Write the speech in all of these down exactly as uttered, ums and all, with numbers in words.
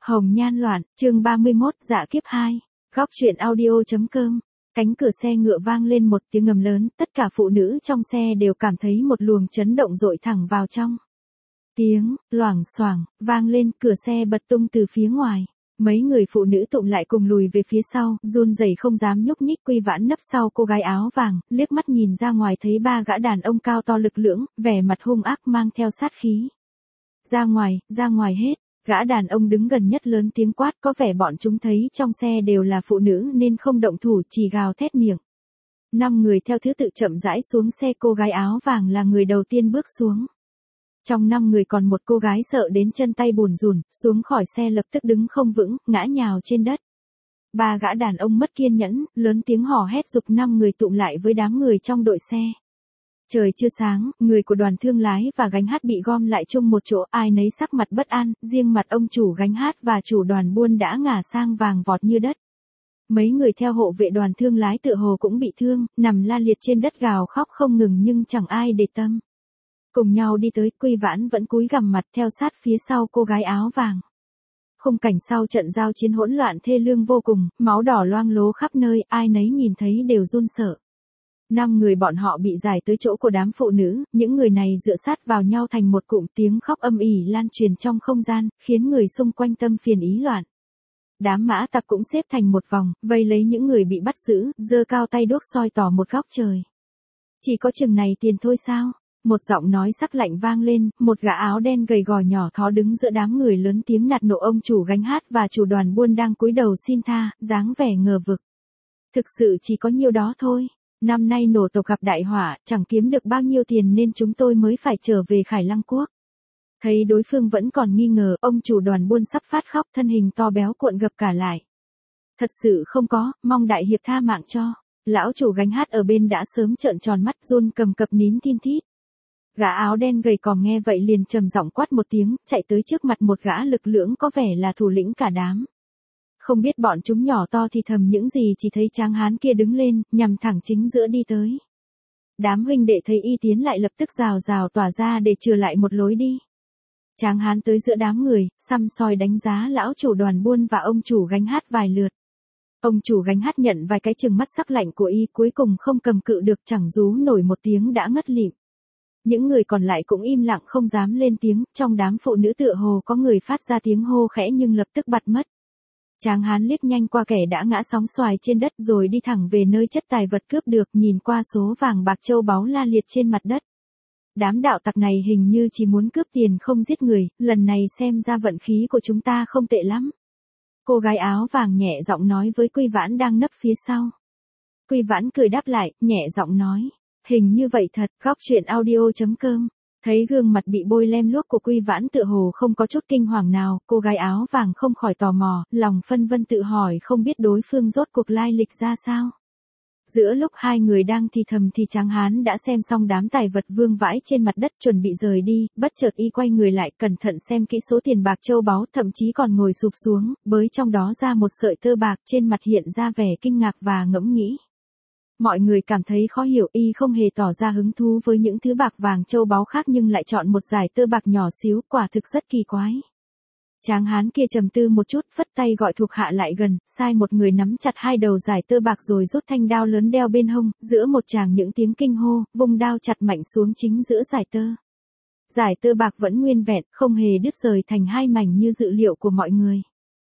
Hồng nhan loạn, chương ba mươi mốt, dạ kiếp hai. Góc truyện audio.com. Cánh cửa xe ngựa vang lên một tiếng ngầm lớn, tất cả phụ nữ trong xe đều cảm thấy một luồng chấn động dội thẳng vào trong. Tiếng, loảng xoảng, vang lên, cửa xe bật tung từ phía ngoài. Mấy người phụ nữ tụng lại cùng lùi về phía sau, run rẩy không dám nhúc nhích. Quy Vãn nấp sau cô gái áo vàng, liếc mắt nhìn ra ngoài thấy ba gã đàn ông cao to lực lưỡng, vẻ mặt hung ác mang theo sát khí. Ra ngoài, ra ngoài hết. Gã đàn ông đứng gần nhất lớn tiếng quát, có vẻ bọn chúng thấy trong xe đều là phụ nữ nên không động thủ, chỉ gào thét miệng. Năm người theo thứ tự chậm rãi xuống xe, cô gái áo vàng là người đầu tiên bước xuống. Trong năm người còn một cô gái sợ đến chân tay bùn rùn, xuống khỏi xe lập tức đứng không vững, ngã nhào trên đất. Ba gã đàn ông mất kiên nhẫn, lớn tiếng hò hét giục năm người tụng lại với đám người trong đội xe. Trời chưa sáng, người của đoàn thương lái và gánh hát bị gom lại chung một chỗ, ai nấy sắc mặt bất an, riêng mặt ông chủ gánh hát và chủ đoàn buôn đã ngả sang vàng vọt như đất. Mấy người theo hộ vệ đoàn thương lái tựa hồ cũng bị thương, nằm la liệt trên đất gào khóc không ngừng nhưng chẳng ai để tâm. Cùng nhau đi tới, Quy Vãn vẫn cúi gằm mặt theo sát phía sau cô gái áo vàng. Khung cảnh sau trận giao chiến hỗn loạn thê lương vô cùng, máu đỏ loang lố khắp nơi, ai nấy nhìn thấy đều run sợ. Năm người bọn họ bị giải tới chỗ của đám phụ nữ, những người này dựa sát vào nhau thành một cụm, tiếng khóc âm ỉ lan truyền trong không gian, khiến người xung quanh tâm phiền ý loạn. Đám mã tặc cũng xếp thành một vòng, vây lấy những người bị bắt giữ, giơ cao tay đuốc soi tỏ một góc trời. Chỉ có chừng này tiền thôi sao? Một giọng nói sắc lạnh vang lên, một gã áo đen gầy gò nhỏ thó đứng giữa đám người lớn tiếng nạt nộ ông chủ gánh hát và chủ đoàn buôn đang cúi đầu xin tha, dáng vẻ ngờ vực. Thực sự chỉ có nhiêu đó thôi. Năm nay nổ tộc gặp đại họa, chẳng kiếm được bao nhiêu tiền nên chúng tôi mới phải trở về Khải Lăng Quốc. Thấy đối phương vẫn còn nghi ngờ, ông chủ đoàn buôn sắp phát khóc, thân hình to béo cuộn gập cả lại. Thật sự không có, mong đại hiệp tha mạng cho. Lão chủ gánh hát ở bên đã sớm trợn tròn mắt, run cầm cập nín tin thít. Gã áo đen gầy còm nghe vậy liền trầm giọng quát một tiếng, chạy tới trước mặt một gã lực lưỡng có vẻ là thủ lĩnh cả đám. Không biết bọn chúng nhỏ to thì thầm những gì, chỉ thấy tráng hán kia đứng lên, nhằm thẳng chính giữa đi tới. Đám huynh đệ thấy y tiến lại lập tức rào rào tỏa ra để chừa lại một lối đi. Tráng hán tới giữa đám người, săm soi đánh giá lão chủ đoàn buôn và ông chủ gánh hát vài lượt. Ông chủ gánh hát nhận vài cái chừng mắt sắc lạnh của y, cuối cùng không cầm cự được, chẳng rú nổi một tiếng đã ngất lịm. Những người còn lại cũng im lặng không dám lên tiếng, trong đám phụ nữ tựa hồ có người phát ra tiếng hô khẽ nhưng lập tức bặt mất. Tráng hán liếc nhanh qua kẻ đã ngã sóng xoài trên đất rồi đi thẳng về nơi chất tài vật cướp được, nhìn qua số vàng bạc châu báu la liệt trên mặt đất. Đám đạo tặc này hình như chỉ muốn cướp tiền không giết người, lần này xem ra vận khí của chúng ta không tệ lắm. Cô gái áo vàng nhẹ giọng nói với Quy Vãn đang nấp phía sau. Quy Vãn cười đáp lại, nhẹ giọng nói. Hình như vậy thật, góc truyện audio.com. Thấy gương mặt bị bôi lem luốc của Quy Vãn tựa hồ không có chút kinh hoàng nào, cô gái áo vàng không khỏi tò mò, lòng phân vân tự hỏi không biết đối phương rốt cuộc lai lịch ra sao. Giữa lúc hai người đang thì thầm thì tráng hán đã xem xong đám tài vật vương vãi trên mặt đất chuẩn bị rời đi, bất chợt y quay người lại cẩn thận xem kỹ số tiền bạc châu báu, thậm chí còn ngồi sụp xuống, bới trong đó ra một sợi tơ bạc, trên mặt hiện ra vẻ kinh ngạc và ngẫm nghĩ. Mọi người cảm thấy khó hiểu, y không hề tỏ ra hứng thú với những thứ bạc vàng châu báu khác nhưng lại chọn một dải tơ bạc nhỏ xíu, quả thực rất kỳ quái. Tráng hán kia trầm tư một chút, phất tay gọi thuộc hạ lại gần, sai một người nắm chặt hai đầu dải tơ bạc rồi rút thanh đao lớn đeo bên hông, giữa một tràng những tiếng kinh hô, vung đao chặt mạnh xuống chính giữa dải tơ. Dải tơ bạc vẫn nguyên vẹn, không hề đứt rời thành hai mảnh như dự liệu của mọi người.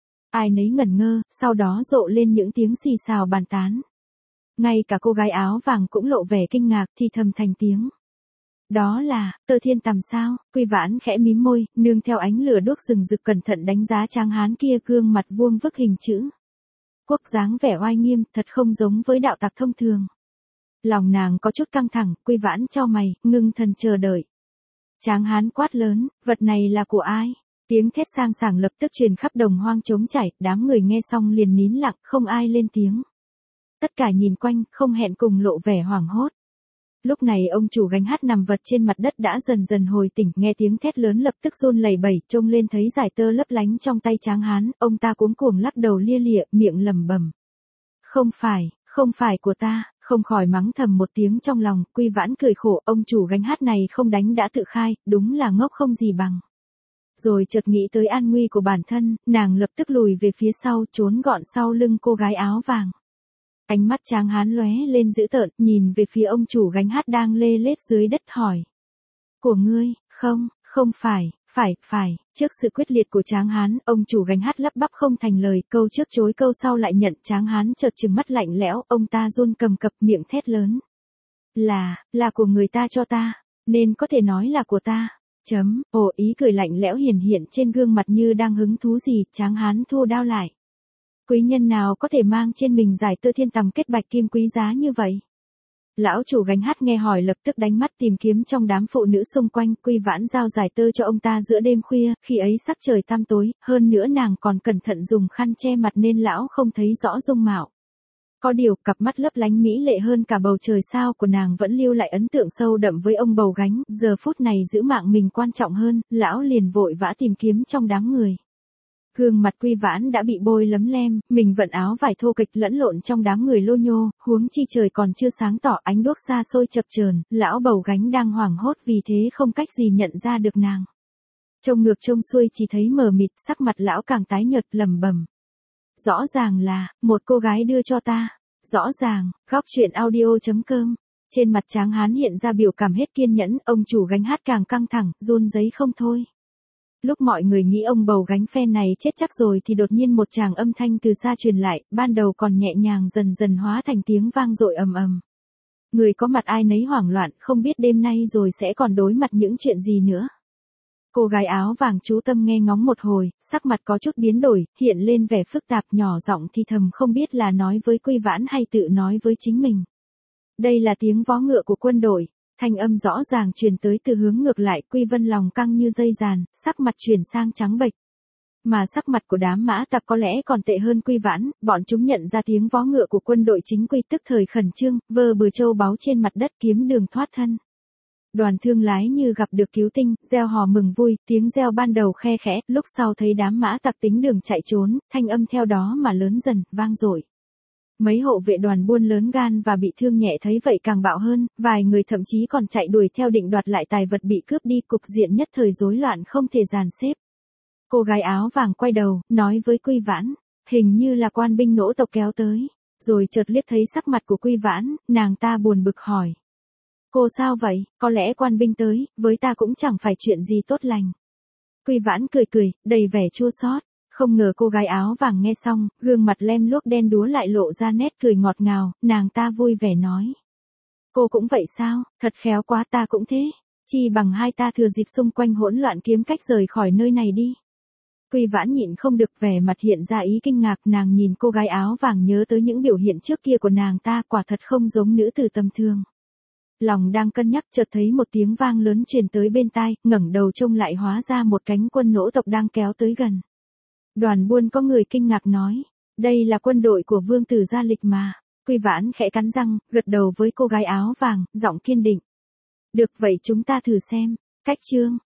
Ai nấy ngẩn ngơ, sau đó rộ lên những tiếng xì xào bàn tán. Ngay cả cô gái áo vàng cũng lộ vẻ kinh ngạc, thì thầm thành tiếng. Đó là, tơ thiên tầm sao? Quy Vãn khẽ mím môi, nương theo ánh lửa đuốc rừng rực cẩn thận đánh giá tráng hán kia, gương mặt vuông vức hình chữ quốc, dáng vẻ oai nghiêm, thật không giống với đạo tặc thông thường. Lòng nàng có chút căng thẳng, Quy Vãn chau mày, ngưng thần chờ đợi. Tráng hán quát lớn, vật này là của ai? Tiếng thét sang sảng lập tức truyền khắp đồng hoang trống trải, đám người nghe xong liền nín lặng, không ai lên tiếng. Tất cả nhìn quanh, không hẹn cùng lộ vẻ hoảng hốt. Lúc này ông chủ gánh hát nằm vật trên mặt đất đã dần dần hồi tỉnh, nghe tiếng thét lớn lập tức run lẩy bẩy, trông lên thấy dải tơ lấp lánh trong tay tráng hán, ông ta cuống cuồng lắc đầu lia lịa, miệng lẩm bẩm. Không phải, không phải của ta, không khỏi mắng thầm một tiếng trong lòng. Quy Vãn cười khổ, ông chủ gánh hát này không đánh đã tự khai, đúng là ngốc không gì bằng. Rồi chợt nghĩ tới an nguy của bản thân, nàng lập tức lùi về phía sau, trốn gọn sau lưng cô gái áo vàng. Ánh mắt Tráng Hán lóe lên dữ tợn, nhìn về phía ông chủ gánh hát đang lê lết dưới đất hỏi. Của ngươi, không, không phải, phải, phải, trước sự quyết liệt của Tráng Hán, ông chủ gánh hát lắp bắp không thành lời, câu trước chối câu sau lại nhận. Tráng Hán chợt trừng mắt lạnh lẽo, ông ta run cầm cập miệng thét lớn. Là, là của người ta cho ta, nên có thể nói là của ta. Chấm, ồ ý cười lạnh lẽo hiển hiện trên gương mặt như đang hứng thú gì. Tráng Hán thu đao lại. Quý nhân nào có thể mang trên mình giải tơ thiên tầm kết bạch kim quý giá như vậy? Lão chủ gánh hát nghe hỏi lập tức đánh mắt tìm kiếm trong đám phụ nữ xung quanh. Quy Vãn giao giải tơ cho ông ta giữa đêm khuya, khi ấy sắc trời tăm tối, hơn nữa nàng còn cẩn thận dùng khăn che mặt nên lão không thấy rõ dung mạo. Có điều, cặp mắt lấp lánh mỹ lệ hơn cả bầu trời sao của nàng vẫn lưu lại ấn tượng sâu đậm với ông bầu gánh. Giờ phút này giữ mạng mình quan trọng hơn, lão liền vội vã tìm kiếm trong đám người. Gương mặt Quy Vãn đã bị bôi lấm lem, mình vận áo vải thô kịch lẫn lộn trong đám người lô nhô, huống chi trời còn chưa sáng tỏ, ánh đuốc xa xôi chập chờn, lão bầu gánh đang hoảng hốt vì thế không cách gì nhận ra được nàng. Trông ngược trông xuôi chỉ thấy mờ mịt, sắc mặt lão càng tái nhợt lẩm bẩm. Rõ ràng là, một cô gái đưa cho ta. Rõ ràng, góc truyện audio chấm com. Trên mặt Tráng Hán hiện ra biểu cảm hết kiên nhẫn, ông chủ gánh hát càng căng thẳng, run rẩy không thôi. Lúc mọi người nghĩ ông bầu gánh phe này chết chắc rồi thì đột nhiên một tràng âm thanh từ xa truyền lại, ban đầu còn nhẹ nhàng dần dần hóa thành tiếng vang dội ầm ầm. Người có mặt ai nấy hoảng loạn, không biết đêm nay rồi sẽ còn đối mặt những chuyện gì nữa. Cô gái áo vàng chú tâm nghe ngóng một hồi, sắc mặt có chút biến đổi, hiện lên vẻ phức tạp, nhỏ giọng thì thầm không biết là nói với Quy Vãn hay tự nói với chính mình. Đây là tiếng vó ngựa của quân đội. Thanh âm rõ ràng truyền tới từ hướng ngược lại. Quy Vân lòng căng như dây giàn, sắc mặt chuyển sang trắng bệch. Mà sắc mặt của đám mã tặc có lẽ còn tệ hơn Quy Vãn, bọn chúng nhận ra tiếng vó ngựa của quân đội chính quy tức thời khẩn trương, vơ bừa châu báu trên mặt đất kiếm đường thoát thân. Đoàn thương lái như gặp được cứu tinh, reo hò mừng vui, tiếng reo ban đầu khe khẽ, lúc sau thấy đám mã tặc tính đường chạy trốn, thanh âm theo đó mà lớn dần, vang dội. Mấy hộ vệ đoàn buôn lớn gan và bị thương nhẹ thấy vậy càng bạo hơn, vài người thậm chí còn chạy đuổi theo định đoạt lại tài vật bị cướp đi, cục diện nhất thời rối loạn không thể dàn xếp. Cô gái áo vàng quay đầu, nói với Quy Vãn, hình như là quan binh nỗ tộc kéo tới, rồi chợt liếc thấy sắc mặt của Quy Vãn, nàng ta buồn bực hỏi. Cô sao vậy, có lẽ quan binh tới, với ta cũng chẳng phải chuyện gì tốt lành. Quy Vãn cười cười, đầy vẻ chua xót. Không ngờ cô gái áo vàng nghe xong, gương mặt lem luốc đen đúa lại lộ ra nét cười ngọt ngào, nàng ta vui vẻ nói. Cô cũng vậy sao, thật khéo quá, ta cũng thế. Chi bằng hai ta thừa dịp xung quanh hỗn loạn kiếm cách rời khỏi nơi này đi. Quy Vãn nhịn không được, vẻ mặt hiện ra ý kinh ngạc, nàng nhìn cô gái áo vàng nhớ tới những biểu hiện trước kia của nàng ta, quả thật không giống nữ tử tầm thường. Lòng đang cân nhắc chợt thấy một tiếng vang lớn truyền tới bên tai, ngẩng đầu trông lại hóa ra một cánh quân nỗ tộc đang kéo tới gần. Đoàn buôn có người kinh ngạc nói, đây là quân đội của vương tử Gia Lịch mà. Quy Vãn khẽ cắn răng, gật đầu với cô gái áo vàng, giọng kiên định. Được vậy chúng ta thử xem. Cách chương